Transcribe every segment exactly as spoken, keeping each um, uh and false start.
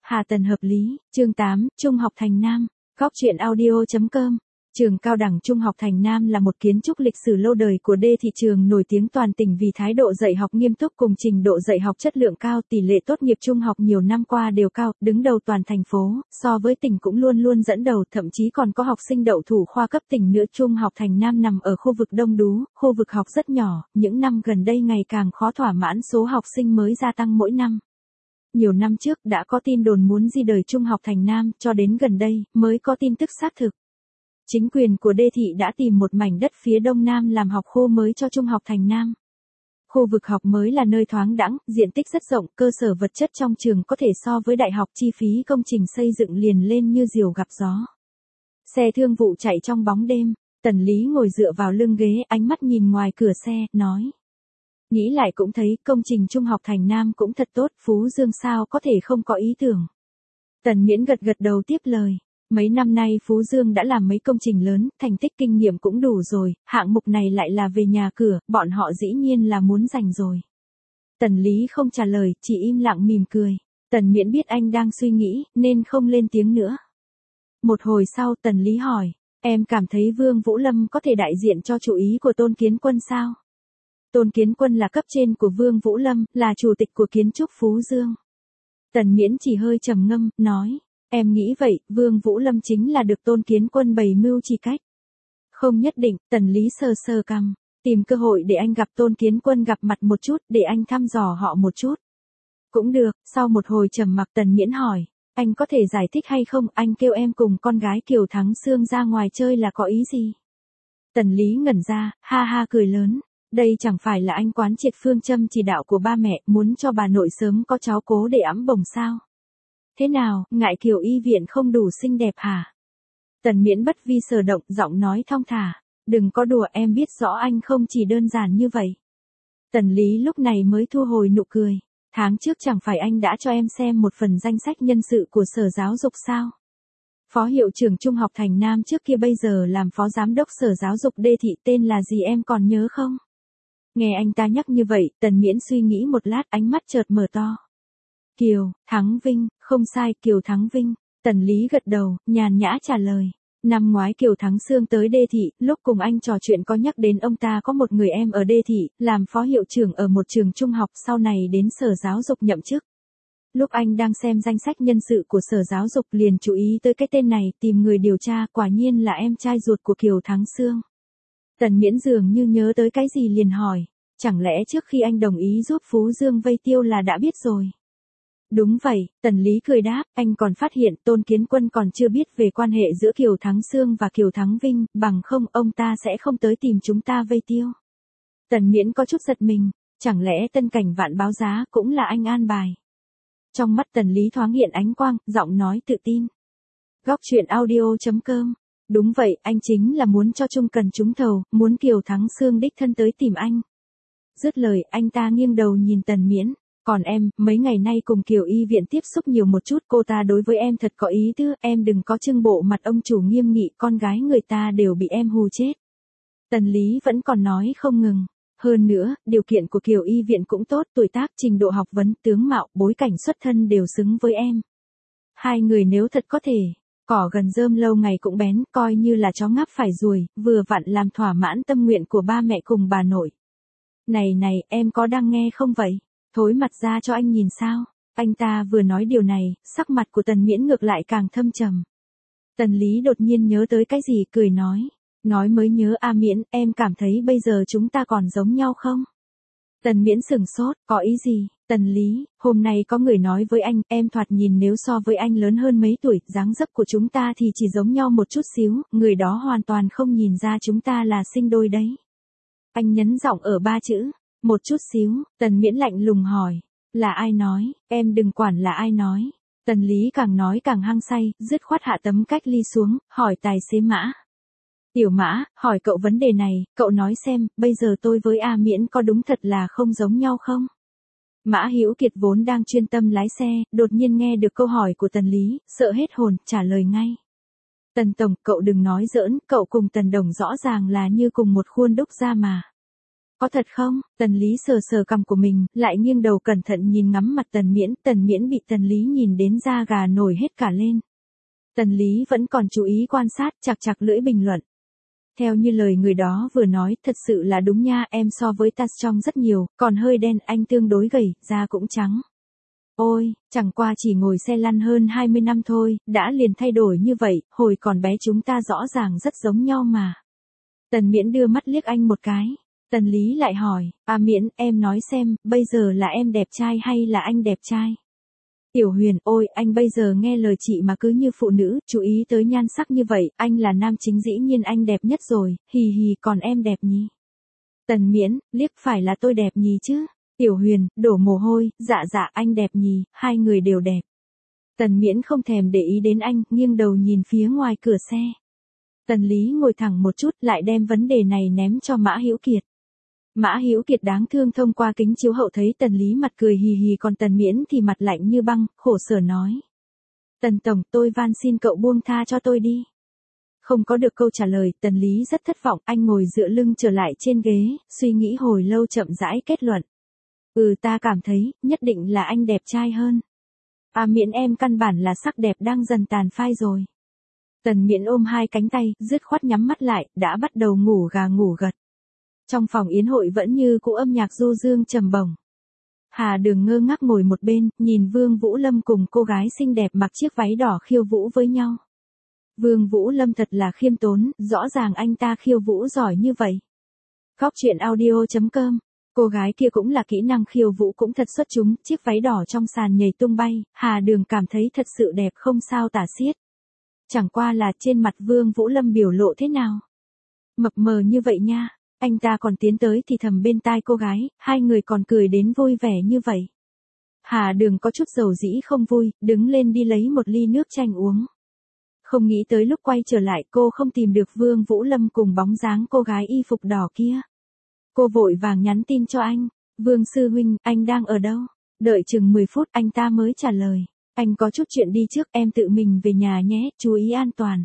Hà Tần hợp lý, chương tám, Trung học Thành Nam, góc truyện audio chấm com. Trường cao đẳng Trung học Thành Nam là một kiến trúc lịch sử lâu đời của đê thị trường nổi tiếng toàn tỉnh vì thái độ dạy học nghiêm túc cùng trình độ dạy học chất lượng cao, tỷ lệ tốt nghiệp trung học nhiều năm qua đều cao, đứng đầu toàn thành phố, so với tỉnh cũng luôn luôn dẫn đầu, thậm chí còn có học sinh đậu thủ khoa cấp tỉnh nữa. Trung học Thành Nam nằm ở khu vực đông đú, khu vực học rất nhỏ, những năm gần đây ngày càng khó thỏa mãn số học sinh mới gia tăng mỗi năm. Nhiều năm trước đã có tin đồn muốn di dời Trung học Thành Nam, cho đến gần đây mới có tin tức xác thực. Chính quyền của đê thị đã tìm một mảnh đất phía đông nam làm học khu mới cho Trung học Thành Nam. Khu vực học mới là nơi thoáng đãng, diện tích rất rộng, cơ sở vật chất trong trường có thể so với đại học, chi phí công trình xây dựng liền lên như diều gặp gió. Xe thương vụ chạy trong bóng đêm, Tần Lý ngồi dựa vào lưng ghế, ánh mắt nhìn ngoài cửa xe, nói. Nghĩ lại cũng thấy công trình Trung học Thành Nam cũng thật tốt, Phú Dương sao có thể không có ý tưởng. Tần Miễn gật gật đầu tiếp lời. Mấy năm nay Phú Dương đã làm mấy công trình lớn, thành tích kinh nghiệm cũng đủ rồi, hạng mục này lại là về nhà cửa, bọn họ dĩ nhiên là muốn giành rồi. Tần Lý không trả lời, chỉ im lặng mỉm cười. Tần Miễn biết anh đang suy nghĩ, nên không lên tiếng nữa. Một hồi sau Tần Lý hỏi, em cảm thấy Vương Vũ Lâm có thể đại diện cho chủ ý của Tôn Kiến Quân sao? Tôn Kiến Quân là cấp trên của Vương Vũ Lâm, là chủ tịch của kiến trúc Phú Dương. Tần Miễn chỉ hơi trầm ngâm, nói. Em nghĩ vậy, Vương Vũ Lâm chính là được Tôn Kiến Quân bày mưu chỉ cách. Không nhất định, Tần Lý sờ sờ cằm, tìm cơ hội để anh gặp Tôn Kiến Quân gặp mặt một chút, để anh thăm dò họ một chút. Cũng được, sau một hồi trầm mặc Tần Miễn hỏi, anh có thể giải thích hay không, anh kêu em cùng con gái Kiều Thắng Sương ra ngoài chơi là có ý gì? Tần Lý ngẩn ra, ha ha cười lớn. Đây chẳng phải là anh quán triệt phương châm chỉ đạo của ba mẹ, muốn cho bà nội sớm có cháu cố để ẵm bồng sao? Thế nào, ngại Kiều y viện không đủ xinh đẹp hả? Tần Miễn bất vi sở động, giọng nói thong thả. Đừng có đùa, em biết rõ anh không chỉ đơn giản như vậy. Tần Lý lúc này mới thu hồi nụ cười. Tháng trước chẳng phải anh đã cho em xem một phần danh sách nhân sự của Sở Giáo dục sao? Phó hiệu trưởng Trung học Thành Nam trước kia bây giờ làm phó giám đốc Sở Giáo dục đê thị tên là gì em còn nhớ không? Nghe anh ta nhắc như vậy, Tần Miễn suy nghĩ một lát, ánh mắt chợt mở to. Kiều Thắng Vinh, không sai, Kiều Thắng Vinh. Tần Lý gật đầu, nhàn nhã trả lời. Năm ngoái Kiều Thắng Sương tới đê thị, lúc cùng anh trò chuyện có nhắc đến ông ta có một người em ở đê thị, làm phó hiệu trưởng ở một trường trung học, sau này đến Sở Giáo dục nhậm chức. Lúc anh đang xem danh sách nhân sự của Sở Giáo dục liền chú ý tới cái tên này, tìm người điều tra, quả nhiên là em trai ruột của Kiều Thắng Sương. Tần Miễn dường như nhớ tới cái gì liền hỏi, chẳng lẽ trước khi anh đồng ý giúp Phú Dương vây tiêu là đã biết rồi? Đúng vậy, Tần Lý cười đáp, anh còn phát hiện Tôn Kiến Quân còn chưa biết về quan hệ giữa Kiều Thắng Sương và Kiều Thắng Vinh, bằng không ông ta sẽ không tới tìm chúng ta vây tiêu. Tần Miễn có chút giật mình, chẳng lẽ Tân Cảnh Vạn báo giá cũng là anh an bài? Trong mắt Tần Lý thoáng hiện ánh quang, giọng nói tự tin. Góc truyện audio chấm com. Đúng vậy, anh chính là muốn cho Trung Cần trúng thầu, muốn Kiều Thắng Sương đích thân tới tìm anh. Dứt lời, anh ta nghiêng đầu nhìn Tần Miễn. Còn em, mấy ngày nay cùng Kiều y viện tiếp xúc nhiều một chút, cô ta đối với em thật có ý tứ, em đừng có trưng bộ mặt ông chủ nghiêm nghị, con gái người ta đều bị em hù chết. Tần Lý vẫn còn nói không ngừng. Hơn nữa, điều kiện của Kiều y viện cũng tốt, tuổi tác, trình độ học vấn, tướng mạo, bối cảnh xuất thân đều xứng với em. Hai người nếu thật có thể, cỏ gần rơm lâu ngày cũng bén, coi như là chó ngáp phải ruồi, vừa vặn làm thỏa mãn tâm nguyện của ba mẹ cùng bà nội. Này này, em có đang nghe không vậy? Thối mặt ra cho anh nhìn sao? Anh ta vừa nói điều này, sắc mặt của Tần Miễn ngược lại càng thâm trầm. Tần Lý đột nhiên nhớ tới cái gì, cười nói. Nói mới nhớ, A Miễn, em cảm thấy bây giờ chúng ta còn giống nhau không? Tần Miễn sửng sốt, có ý gì? Tần Lý, hôm nay có người nói với anh, em thoạt nhìn nếu so với anh lớn hơn mấy tuổi, dáng dấp của chúng ta thì chỉ giống nhau một chút xíu, người đó hoàn toàn không nhìn ra chúng ta là sinh đôi đấy. Anh nhấn giọng ở ba chữ. Một chút xíu, Tần Miễn lạnh lùng hỏi. Là ai nói, em đừng quản là ai nói. Tần Lý càng nói càng hăng say, dứt khoát hạ tấm cách ly xuống, hỏi tài xế Mã. Tiểu Mã, hỏi cậu vấn đề này, cậu nói xem, bây giờ tôi với A Miễn có đúng thật là không giống nhau không? Mã Hữu Kiệt vốn đang chuyên tâm lái xe, đột nhiên nghe được câu hỏi của Tần Lý, sợ hết hồn, trả lời ngay. Tần Tổng, cậu đừng nói giỡn, cậu cùng Tần Đồng rõ ràng là như cùng một khuôn đúc ra mà. Có thật không? Tần Lý sờ sờ cằm của mình, lại nghiêng đầu cẩn thận nhìn ngắm mặt Tần Miễn, Tần Miễn bị Tần Lý nhìn đến da gà nổi hết cả lên. Tần Lý vẫn còn chú ý quan sát, chạc chạc lưỡi bình luận. Theo như lời người đó vừa nói, thật sự là đúng nha, em so với ta strong rất nhiều, còn hơi đen, anh tương đối gầy, da cũng trắng. Ôi, chẳng qua chỉ ngồi xe lăn hơn hai mươi năm thôi, đã liền thay đổi như vậy, hồi còn bé chúng ta rõ ràng rất giống nhau mà. Tần Miễn đưa mắt liếc anh một cái. Tần Lý lại hỏi, à Miễn, em nói xem, bây giờ là em đẹp trai hay là anh đẹp trai? Tiểu Huyền, ôi, anh bây giờ nghe lời chị mà cứ như phụ nữ, chú ý tới nhan sắc như vậy, anh là nam chính dĩ nhiên anh đẹp nhất rồi, hì hì, còn em đẹp nhỉ? Tần Miễn, liếc phải là tôi đẹp nhỉ chứ? Tiểu Huyền, đổ mồ hôi, dạ dạ anh đẹp nhỉ, hai người đều đẹp. Tần Miễn không thèm để ý đến anh, nghiêng đầu nhìn phía ngoài cửa xe. Tần Lý ngồi thẳng một chút, lại đem vấn đề này ném cho Mã Hữu Kiệt. Mã Hữu Kiệt đáng thương thông qua kính chiếu hậu thấy Tần Lý mặt cười hì hì, còn Tần Miễn thì mặt lạnh như băng, khổ sở nói. Tần Tổng, tôi van xin cậu buông tha cho tôi đi. Không có được câu trả lời, Tần Lý rất thất vọng, anh ngồi dựa lưng trở lại trên ghế, suy nghĩ hồi lâu chậm rãi kết luận. Ừ, ta cảm thấy, nhất định là anh đẹp trai hơn. À Miễn, em căn bản là sắc đẹp đang dần tàn phai rồi. Tần Miễn ôm hai cánh tay, dứt khoát nhắm mắt lại, đã bắt đầu ngủ gà ngủ gật. Trong phòng yến hội vẫn như cũ âm nhạc du dương trầm bổng. Hà Đường ngơ ngác ngồi một bên, nhìn Vương Vũ Lâm cùng cô gái xinh đẹp mặc chiếc váy đỏ khiêu vũ với nhau. Vương Vũ Lâm thật là khiêm tốn, rõ ràng anh ta khiêu vũ giỏi như vậy. Góc truyện audio chấm com. Cô gái kia cũng là kỹ năng khiêu vũ cũng thật xuất chúng, chiếc váy đỏ trong sàn nhảy tung bay, Hà Đường cảm thấy thật sự đẹp không sao tả xiết. Chẳng qua là trên mặt Vương Vũ Lâm biểu lộ thế nào? Mập mờ như vậy nha. Anh ta còn tiến tới thì thầm bên tai cô gái, hai người còn cười đến vui vẻ như vậy. Hà Đường có chút dầu dĩ không vui, đứng lên đi lấy một ly nước chanh uống. Không nghĩ tới lúc quay trở lại cô không tìm được Vương Vũ Lâm cùng bóng dáng cô gái y phục đỏ kia. Cô vội vàng nhắn tin cho anh, Vương sư huynh, anh đang ở đâu? Đợi chừng mười phút anh ta mới trả lời. Anh có chút chuyện đi trước, em tự mình về nhà nhé, chú ý an toàn.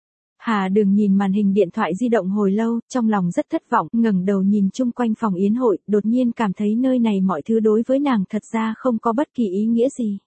Hà Đường nhìn màn hình điện thoại di động hồi lâu, trong lòng rất thất vọng, ngẩng đầu nhìn chung quanh phòng yến hội, đột nhiên cảm thấy nơi này mọi thứ đối với nàng thật ra không có bất kỳ ý nghĩa gì.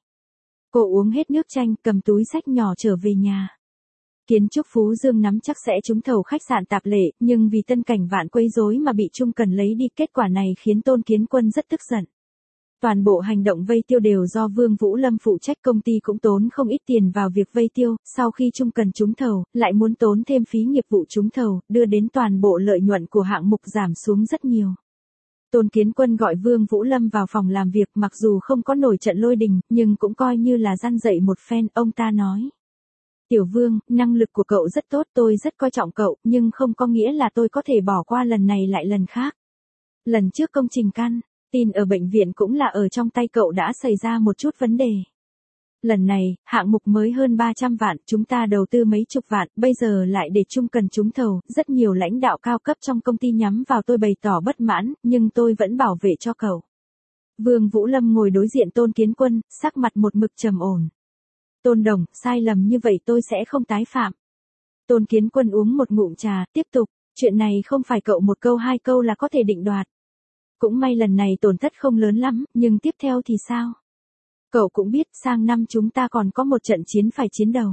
Cô uống hết nước chanh, cầm túi xách nhỏ trở về nhà. Kiến trúc Phú Dương nắm chắc sẽ trúng thầu khách sạn Tạp Lệ, nhưng vì Tân Cảnh Vạn quấy rối mà bị Trung Cần lấy đi, kết quả này khiến Tôn Kiến Quân rất tức giận. Toàn bộ hành động vây tiêu đều do Vương Vũ Lâm phụ trách, công ty cũng tốn không ít tiền vào việc vây tiêu, sau khi Trung Cần trúng thầu, lại muốn tốn thêm phí nghiệp vụ trúng thầu, đưa đến toàn bộ lợi nhuận của hạng mục giảm xuống rất nhiều. Tôn Kiến Quân gọi Vương Vũ Lâm vào phòng làm việc, mặc dù không có nổi trận lôi đình, nhưng cũng coi như là răn dạy một phen, ông ta nói. Tiểu Vương, năng lực của cậu rất tốt, tôi rất coi trọng cậu, nhưng không có nghĩa là tôi có thể bỏ qua lần này lại lần khác. Lần trước công trình căn tin ở bệnh viện cũng là ở trong tay cậu đã xảy ra một chút vấn đề. Lần này, hạng mục mới hơn ba trăm vạn, chúng ta đầu tư mấy chục vạn, bây giờ lại để Trung Cần trúng thầu, rất nhiều lãnh đạo cao cấp trong công ty nhắm vào tôi bày tỏ bất mãn, nhưng tôi vẫn bảo vệ cho cậu. Vương Vũ Lâm ngồi đối diện Tôn Kiến Quân, sắc mặt một mực trầm ổn. Tôn Đồng, sai lầm như vậy tôi sẽ không tái phạm. Tôn Kiến Quân uống một ngụm trà, tiếp tục, chuyện này không phải cậu một câu hai câu là có thể định đoạt. Cũng may lần này tổn thất không lớn lắm, nhưng tiếp theo thì sao? Cậu cũng biết sang năm chúng ta còn có một trận chiến phải chiến đầu.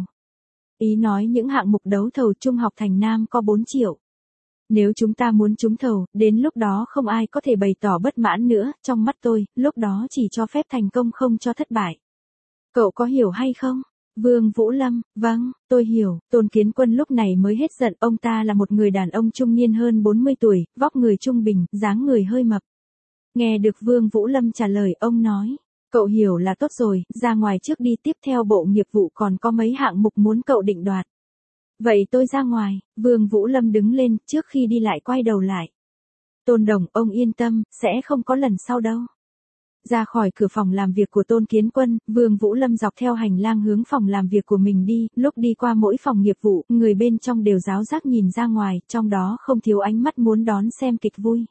Ý nói những hạng mục đấu thầu Trung học Thành Nam có bốn triệu. Nếu chúng ta muốn trúng thầu, đến lúc đó không ai có thể bày tỏ bất mãn nữa, trong mắt tôi, lúc đó chỉ cho phép thành công không cho thất bại. Cậu có hiểu hay không? Vương Vũ Lâm, vâng, tôi hiểu. Tôn Kiến Quân lúc này mới hết giận, ông ta là một người đàn ông trung niên hơn bốn mươi tuổi, vóc người trung bình, dáng người hơi mập. Nghe được Vương Vũ Lâm trả lời, ông nói, cậu hiểu là tốt rồi, ra ngoài trước đi, tiếp theo bộ nghiệp vụ còn có mấy hạng mục muốn cậu định đoạt. Vậy tôi ra ngoài. Vương Vũ Lâm đứng lên, trước khi đi lại quay đầu lại. Tôn Đồng, ông yên tâm, sẽ không có lần sau đâu. Ra khỏi cửa phòng làm việc của Tôn Kiến Quân, Vương Vũ Lâm dọc theo hành lang hướng phòng làm việc của mình đi, lúc đi qua mỗi phòng nghiệp vụ, người bên trong đều ráo rác nhìn ra ngoài, trong đó không thiếu ánh mắt muốn đón xem kịch vui.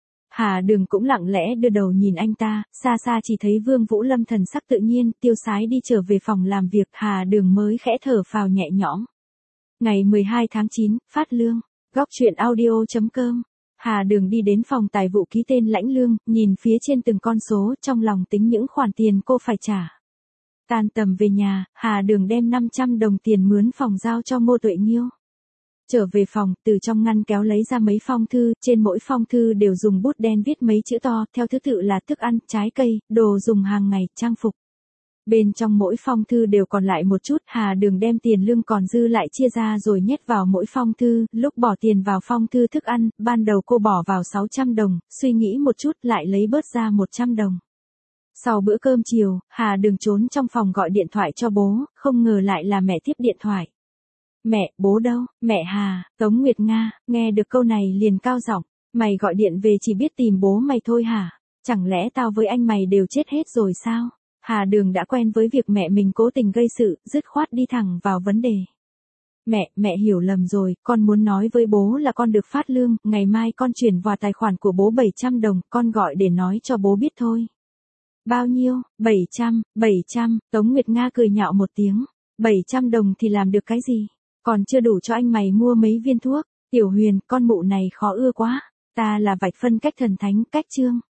Hà Đường cũng lặng lẽ đưa đầu nhìn anh ta, xa xa chỉ thấy Vương Vũ Lâm thần sắc tự nhiên, tiêu sái đi trở về phòng làm việc, Hà Đường mới khẽ thở phào nhẹ nhõm. Ngày mười hai tháng chín, phát lương, góc truyện audio chấm com. Hà Đường đi đến phòng tài vụ ký tên lãnh lương, nhìn phía trên từng con số, trong lòng tính những khoản tiền cô phải trả. Tan tầm về nhà, Hà Đường đem năm trăm đồng tiền mướn phòng giao cho Ngô Tuệ Nghiêu. Trở về phòng, từ trong ngăn kéo lấy ra mấy phong thư, trên mỗi phong thư đều dùng bút đen viết mấy chữ to, theo thứ tự là thức ăn, trái cây, đồ dùng hàng ngày, trang phục. Bên trong mỗi phong thư đều còn lại một chút, Hà Đường đem tiền lương còn dư lại chia ra rồi nhét vào mỗi phong thư, lúc bỏ tiền vào phong thư thức ăn, ban đầu cô bỏ vào sáu trăm đồng, suy nghĩ một chút lại lấy bớt ra một trăm đồng. Sau bữa cơm chiều, Hà Đường trốn trong phòng gọi điện thoại cho bố, không ngờ lại là mẹ tiếp điện thoại. Mẹ, bố đâu? Mẹ Hà, Tống Nguyệt Nga, nghe được câu này liền cao giọng, mày gọi điện về chỉ biết tìm bố mày thôi hả? Chẳng lẽ tao với anh mày đều chết hết rồi sao? Hà Đường đã quen với việc mẹ mình cố tình gây sự, dứt khoát đi thẳng vào vấn đề. Mẹ, mẹ hiểu lầm rồi, con muốn nói với bố là con được phát lương, ngày mai con chuyển vào tài khoản của bố bảy trăm đồng, con gọi để nói cho bố biết thôi. Bao nhiêu? bảy trăm, bảy trăm, Tống Nguyệt Nga cười nhạo một tiếng. bảy trăm đồng thì làm được cái gì? Còn chưa đủ cho anh mày mua mấy viên thuốc. Tiểu Huyền, con mụ này khó ưa quá. Ta là vạch phân cách thần thánh, cách chương.